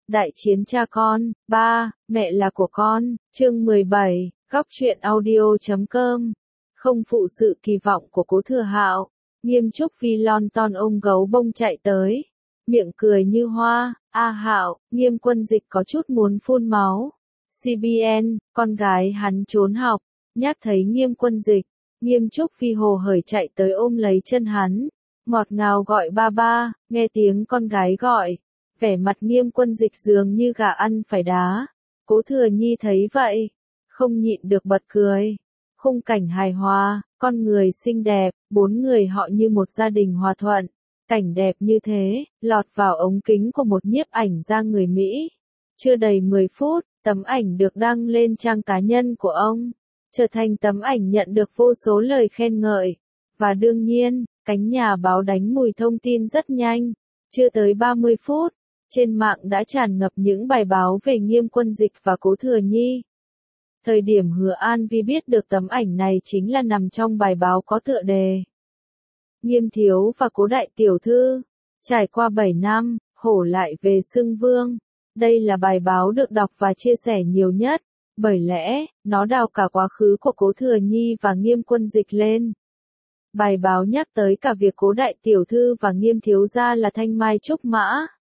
Đại chiến cha con, ba, mẹ là của con, chương 17, góc truyện audio.com. Không phụ sự kỳ vọng của Cố Thừa Hạo, Nghiêm Trúc Phi lon ton ôm gấu bông chạy tới, miệng cười như hoa. A Hạo, Nghiêm Quân Dịch có chút muốn phun máu. CBN, con gái hắn trốn học, nhắc thấy Nghiêm Quân Dịch, Nghiêm Trúc Phi hồ hởi chạy tới ôm lấy chân hắn, ngọt ngào gọi ba ba. Nghe tiếng con gái gọi, vẻ mặt Nghiêm Quân Dịch dường như gà ăn phải đá. Cố Thừa Nhi thấy vậy, không nhịn được bật cười. Khung cảnh hài hòa, con người xinh đẹp, bốn người họ như một gia đình hòa thuận. Cảnh đẹp như thế, lọt vào ống kính của một nhiếp ảnh gia người Mỹ. Chưa đầy 10 phút, tấm ảnh được đăng lên trang cá nhân của ông, trở thành tấm ảnh nhận được vô số lời khen ngợi. Và đương nhiên, cánh nhà báo đánh mùi thông tin rất nhanh. Chưa tới 30 phút, trên mạng đã tràn ngập những bài báo về Nghiêm Quân Dịch và Cố Thừa Nhi. Thời điểm Hứa An Vi biết được tấm ảnh này chính là nằm trong bài báo có tựa đề Nghiêm Thiếu và Cố Đại Tiểu Thư, trải qua 7 năm, hổ lại về xưng vương. Đây là bài báo được đọc và chia sẻ nhiều nhất, bởi lẽ, nó đào cả quá khứ của Cố Thừa Nhi và Nghiêm Quân Dịch lên. Bài báo nhắc tới cả việc Cố Đại Tiểu Thư và Nghiêm Thiếu gia là thanh mai trúc mã,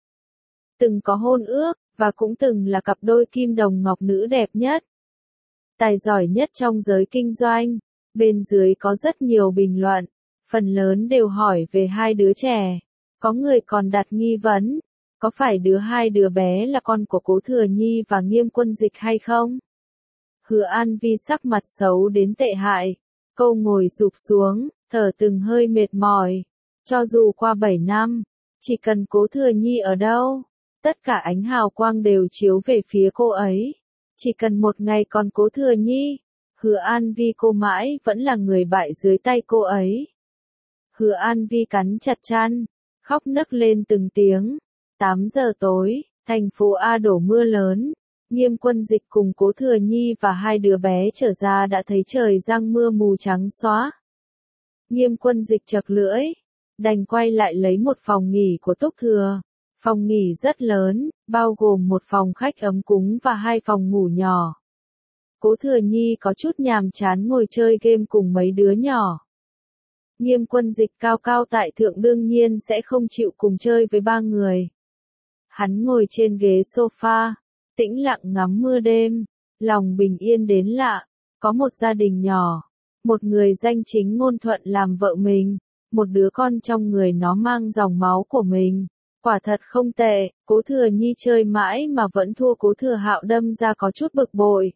từng có hôn ước, và cũng từng là cặp đôi kim đồng ngọc nữ đẹp nhất, tài giỏi nhất trong giới kinh doanh. Bên dưới có rất nhiều bình luận, phần lớn đều hỏi về hai đứa trẻ. Có người còn đặt nghi vấn, có phải hai đứa bé là con của Cố Thừa Nhi và Nghiêm Quân Dịch hay không? Hứa An Vi sắc mặt xấu đến tệ hại, cô ngồi sụp xuống, thở từng hơi mệt mỏi. Cho dù qua 7 năm, chỉ cần Cố Thừa Nhi ở đâu, tất cả ánh hào quang đều chiếu về phía cô ấy. Chỉ cần một ngày còn Cố Thừa Nhi, Hứa An Vi cô mãi vẫn là người bại dưới tay cô ấy. Hứa An Vi cắn chặt răng, khóc nấc lên từng tiếng. 8 giờ tối, thành phố A đổ mưa lớn. Nghiêm Quân Dịch cùng Cố Thừa Nhi và hai đứa bé trở ra đã thấy trời giăng mưa mù trắng xóa. Nghiêm Quân Dịch chật lưỡi, đành quay lại lấy một phòng nghỉ của Túc Thừa. Phòng nghỉ rất lớn, bao gồm một phòng khách ấm cúng và 2 phòng ngủ nhỏ. Cố Thừa Nhi có chút nhàm chán ngồi chơi game cùng mấy đứa nhỏ. Nghiêm Quân Dịch cao cao tại thượng đương nhiên sẽ không chịu cùng chơi với 3 người. Hắn ngồi trên ghế sofa, tĩnh lặng ngắm mưa đêm, lòng bình yên đến lạ. Có một gia đình nhỏ, một người danh chính ngôn thuận làm vợ mình, một đứa con trong người nó mang dòng máu của mình. Quả thật không tệ. Cố Thừa Nhi chơi mãi mà vẫn thua Cố Thừa Hạo, đâm ra có chút bực bội.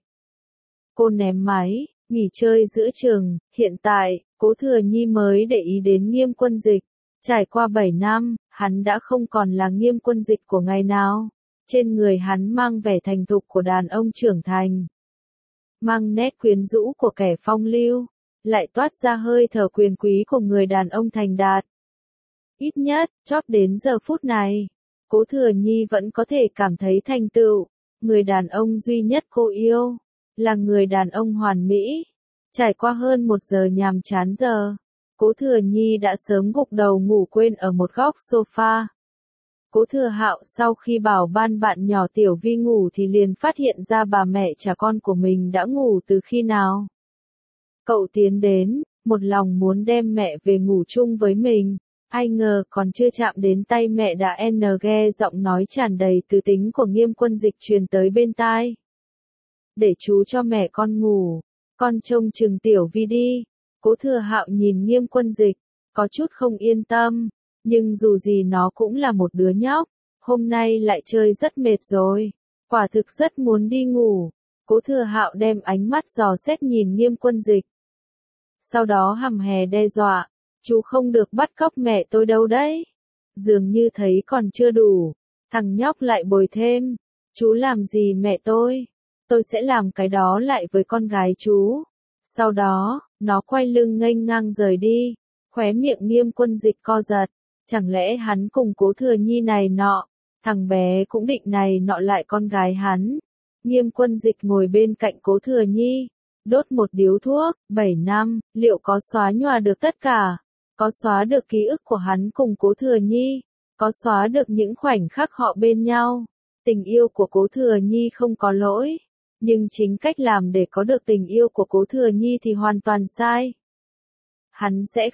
Cô ném máy, nghỉ chơi giữa chừng. Hiện tại, Cố Thừa Nhi mới để ý đến Nghiêm Quân Dịch. Trải qua 7 năm, hắn đã không còn là Nghiêm Quân Dịch của ngày nào. Trên người hắn mang vẻ thành thục của đàn ông trưởng thành, mang nét quyến rũ của kẻ phong lưu, lại toát ra hơi thở quyền quý của người đàn ông thành đạt. Ít nhất, chóp đến giờ phút này, Cố Thừa Nhi vẫn có thể cảm thấy thành tựu. Người đàn ông duy nhất cô yêu, là người đàn ông hoàn mỹ. Trải qua hơn 1 giờ nhàm chán giờ, Cố Thừa Nhi đã sớm gục đầu ngủ quên ở một góc sofa. Cố Thừa Hạo sau khi bảo ban bạn nhỏ Tiểu Vi ngủ thì liền phát hiện ra bà mẹ trả con của mình đã ngủ từ khi nào. Cậu tiến đến, một lòng muốn đem mẹ về ngủ chung với mình. Ai ngờ còn chưa chạm đến tay mẹ đã nghe giọng nói tràn đầy từ tính của Nghiêm Quân Dịch truyền tới bên tai. Để chú cho mẹ con ngủ, con trông chừng Tiểu Vi đi. Cố Thừa Hạo nhìn Nghiêm Quân Dịch, có chút không yên tâm, nhưng dù gì nó cũng là một đứa nhóc, hôm nay lại chơi rất mệt rồi, quả thực rất muốn đi ngủ. Cố Thừa Hạo đem ánh mắt dò xét nhìn Nghiêm Quân Dịch, sau đó hầm hè đe dọa. Chú không được bắt cóc mẹ tôi đâu đấy. Dường như thấy còn chưa đủ, thằng nhóc lại bồi thêm. Chú làm gì mẹ tôi sẽ làm cái đó lại với con gái chú. Sau đó, nó quay lưng nghênh ngang rời đi. Khóe miệng Nghiêm Quân Dịch co giật. Chẳng lẽ hắn cùng Cố Thừa Nhi này nọ, thằng bé cũng định này nọ lại con gái hắn. Nghiêm Quân Dịch ngồi bên cạnh Cố Thừa Nhi, đốt một điếu thuốc. 7 năm, liệu có xóa nhòa được tất cả? Có xóa được ký ức của hắn cùng Cố Thừa Nhi? Có xóa được những khoảnh khắc họ bên nhau? Tình yêu của Cố Thừa Nhi không có lỗi, nhưng chính cách làm để có được tình yêu của Cố Thừa Nhi thì hoàn toàn sai. Hắn sẽ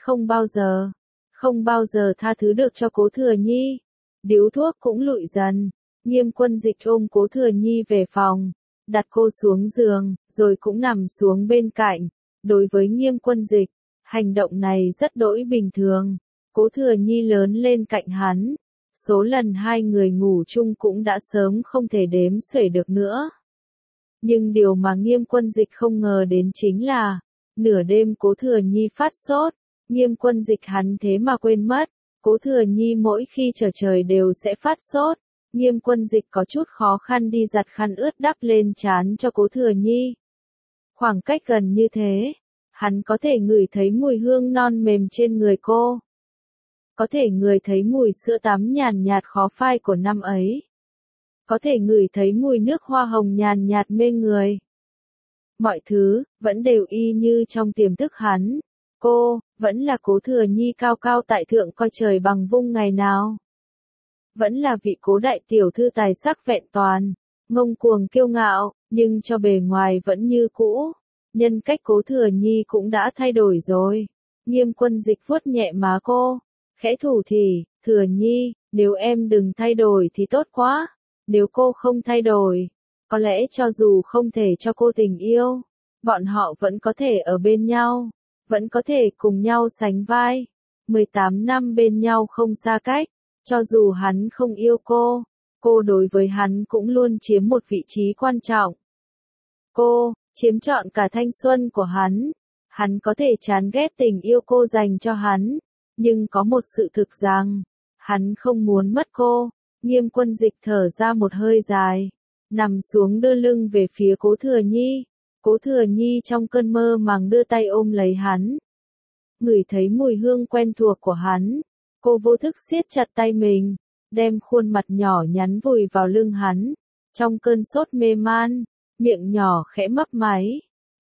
không bao giờ tha thứ được cho Cố Thừa Nhi. Điếu thuốc cũng lụi dần, Nghiêm Quân Dịch ôm Cố Thừa Nhi về phòng, đặt cô xuống giường, rồi cũng nằm xuống bên cạnh. Đối với Nghiêm Quân Dịch, hành động này rất đỗi bình thường. Cố Thừa Nhi lớn lên cạnh hắn, số lần hai người ngủ chung cũng đã sớm không thể đếm xuể được nữa. Nhưng điều mà Nghiêm Quân Dịch không ngờ đến chính là, nửa đêm Cố Thừa Nhi phát sốt, Nghiêm Quân Dịch hắn thế mà quên mất, Cố Thừa Nhi mỗi khi trở trời đều sẽ phát sốt. Nghiêm Quân Dịch có chút khó khăn đi giặt khăn ướt đắp lên trán cho Cố Thừa Nhi. Khoảng cách gần như thế, hắn có thể ngửi thấy mùi hương non mềm trên người cô. Có thể ngửi thấy mùi sữa tắm nhàn nhạt khó phai của năm ấy. Có thể ngửi thấy mùi nước hoa hồng nhàn nhạt mê người. Mọi thứ, vẫn đều y như trong tiềm thức hắn. Cô, vẫn là Cố Thừa Nhi cao cao tại thượng coi trời bằng vung ngày nào. Vẫn là vị Cố đại tiểu thư tài sắc vẹn toàn, ngông cuồng kiêu ngạo, nhưng cho bề ngoài vẫn như cũ. Nhân cách Cố Thừa Nhi cũng đã thay đổi rồi. Nghiêm Quân Dịch vuốt nhẹ má cô, khẽ thủ thỉ, Thừa Nhi, nếu em đừng thay đổi thì tốt quá. Nếu cô không thay đổi, có lẽ cho dù không thể cho cô tình yêu, bọn họ vẫn có thể ở bên nhau, vẫn có thể cùng nhau sánh vai. 18 năm bên nhau không xa cách, cho dù hắn không yêu cô đối với hắn cũng luôn chiếm một vị trí quan trọng. Cô, chiếm trọn cả thanh xuân của hắn có thể chán ghét tình yêu cô dành cho hắn, nhưng có một sự thực rằng, hắn không muốn mất cô. Nghiêm Quân Dịch thở ra một hơi dài, nằm xuống đưa lưng về phía Cố Thừa Nhi. Cố Thừa Nhi trong cơn mơ màng đưa tay ôm lấy hắn. Ngửi thấy mùi hương quen thuộc của hắn, cô vô thức siết chặt tay mình, đem khuôn mặt nhỏ nhắn vùi vào lưng hắn. Trong cơn sốt mê man, miệng nhỏ khẽ mấp máy.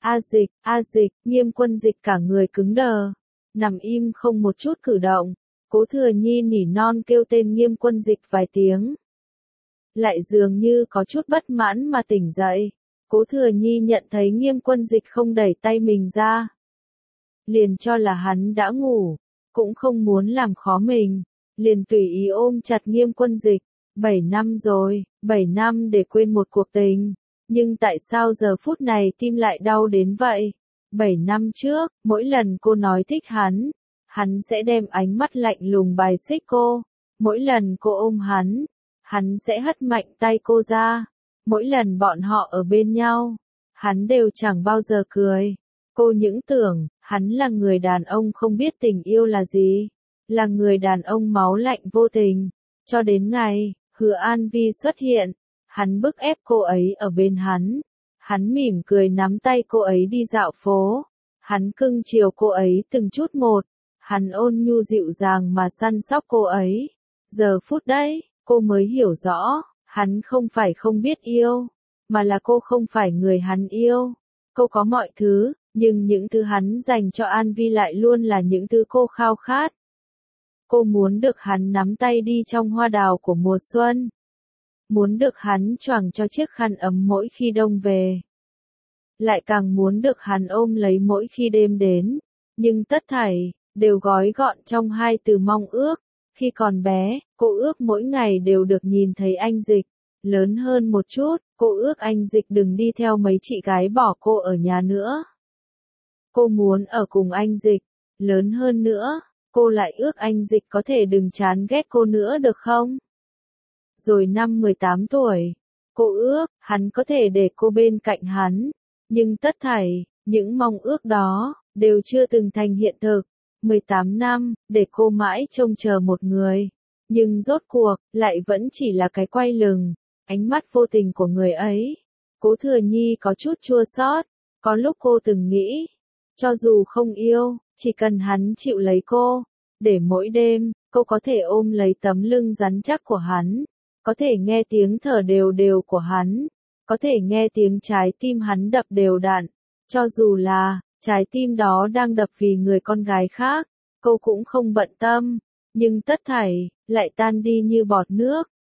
A Dịch, Nghiêm Quân Dịch cả người cứng đờ, nằm im không một chút cử động. Cố Thừa Nhi nỉ non kêu tên Nghiêm Quân Dịch vài tiếng. Lại dường như có chút bất mãn mà tỉnh dậy. Cố Thừa Nhi nhận thấy Nghiêm Quân Dịch không đẩy tay mình ra, liền cho là hắn đã ngủ, cũng không muốn làm khó mình, liền tùy ý ôm chặt Nghiêm Quân Dịch. 7 năm rồi, 7 năm để quên một cuộc tình, nhưng tại sao giờ phút này tim lại đau đến vậy? 7 năm trước, mỗi lần cô nói thích hắn sẽ đem ánh mắt lạnh lùng bài xích cô. Mỗi lần cô ôm hắn sẽ hất mạnh tay cô ra. Mỗi lần bọn họ ở bên nhau, hắn đều chẳng bao giờ cười. Cô những tưởng, hắn là người đàn ông không biết tình yêu là gì, là người đàn ông máu lạnh vô tình. Cho đến ngày, Hứa An Vi xuất hiện, hắn bức ép cô ấy ở bên hắn mỉm cười nắm tay cô ấy đi dạo phố, hắn cưng chiều cô ấy từng chút một, hắn ôn nhu dịu dàng mà săn sóc cô ấy. Giờ phút đấy, cô mới hiểu rõ, hắn không phải không biết yêu, mà là cô không phải người hắn yêu. Cô có mọi thứ, nhưng những thứ hắn dành cho An Vi lại luôn là những thứ cô khao khát. Cô muốn được hắn nắm tay đi trong hoa đào của mùa xuân. Muốn được hắn choàng cho chiếc khăn ấm mỗi khi đông về. Lại càng muốn được hắn ôm lấy mỗi khi đêm đến. Nhưng tất thảy, đều gói gọn trong hai từ mong ước. Khi còn bé, cô ước mỗi ngày đều được nhìn thấy anh Dịch. Lớn hơn một chút, cô ước anh Dịch đừng đi theo mấy chị gái bỏ cô ở nhà nữa. Cô muốn ở cùng anh Dịch. Lớn hơn nữa, cô lại ước anh Dịch có thể đừng chán ghét cô nữa được không? Rồi năm 18 tuổi, cô ước, hắn có thể để cô bên cạnh hắn. Nhưng tất thảy, những mong ước đó, đều chưa từng thành hiện thực. 18 năm, để cô mãi trông chờ một người. Nhưng rốt cuộc, lại vẫn chỉ là cái quay lưng, ánh mắt vô tình của người ấy. Cố Thừa Nhi có chút chua xót, có lúc cô từng nghĩ, cho dù không yêu, chỉ cần hắn chịu lấy cô, để mỗi đêm, cô có thể ôm lấy tấm lưng rắn chắc của hắn, có thể nghe tiếng thở đều đều của hắn, có thể nghe tiếng trái tim hắn đập đều đặn, cho dù là, trái tim đó đang đập vì người con gái khác, cô cũng không bận tâm, nhưng tất thảy, lại tan đi như bọt nước.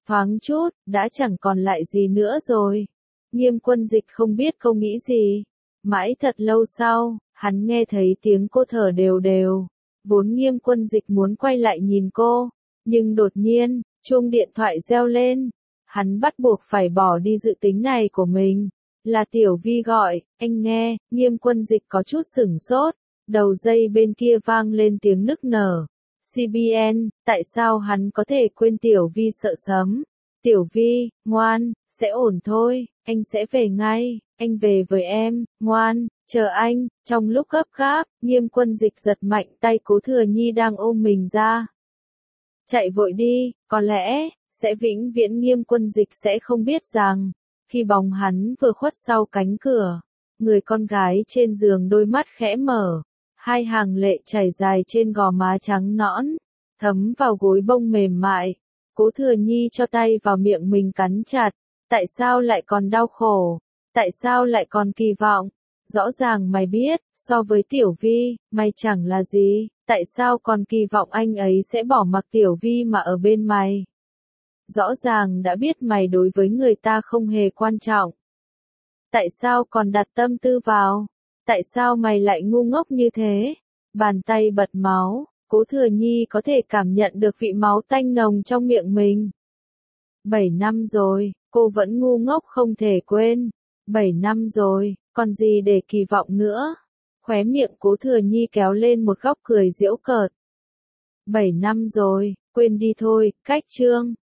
Thoáng chút, đã chẳng còn lại gì nữa rồi. Nghiêm Quân Dịch không biết cô nghĩ gì. Mãi thật lâu sau, hắn nghe thấy tiếng cô thở đều đều. Vốn Nghiêm Quân Dịch muốn quay lại nhìn cô, nhưng đột nhiên, chuông điện thoại reo lên. Hắn bắt buộc phải bỏ đi dự tính này của mình. Là Tiểu Vi gọi, anh nghe. Nghiêm Quân Dịch có chút sửng sốt. Đầu dây bên kia vang lên tiếng nức nở. CBN, tại sao hắn có thể quên Tiểu Vi sợ sấm? Tiểu Vi, ngoan, sẽ ổn thôi, anh sẽ về ngay, anh về với em, ngoan, chờ anh. Trong lúc gấp gáp, Nghiêm Quân Dịch giật mạnh tay Cố Thừa Nhi đang ôm mình ra. Chạy vội đi, có lẽ, sẽ vĩnh viễn Nghiêm Quân Dịch sẽ không biết rằng, khi bóng hắn vừa khuất sau cánh cửa, người con gái trên giường đôi mắt khẽ mở, hai hàng lệ chảy dài trên gò má trắng nõn, thấm vào gối bông mềm mại. Cố Thừa Nhi cho tay vào miệng mình cắn chặt, tại sao lại còn đau khổ, tại sao lại còn kỳ vọng, rõ ràng mày biết, so với Tiểu Vi, mày chẳng là gì, tại sao còn kỳ vọng anh ấy sẽ bỏ mặc Tiểu Vi mà ở bên mày. Rõ ràng đã biết mày đối với người ta không hề quan trọng. Tại sao còn đặt tâm tư vào, tại sao mày lại ngu ngốc như thế, bàn tay bật máu. Cố Thừa Nhi có thể cảm nhận được vị máu tanh nồng trong miệng mình. 7 năm rồi, cô vẫn ngu ngốc không thể quên. 7 năm rồi, còn gì để kỳ vọng nữa. Khóe miệng Cố Thừa Nhi kéo lên một góc cười giễu cợt. 7 năm rồi, quên đi thôi, cách chương.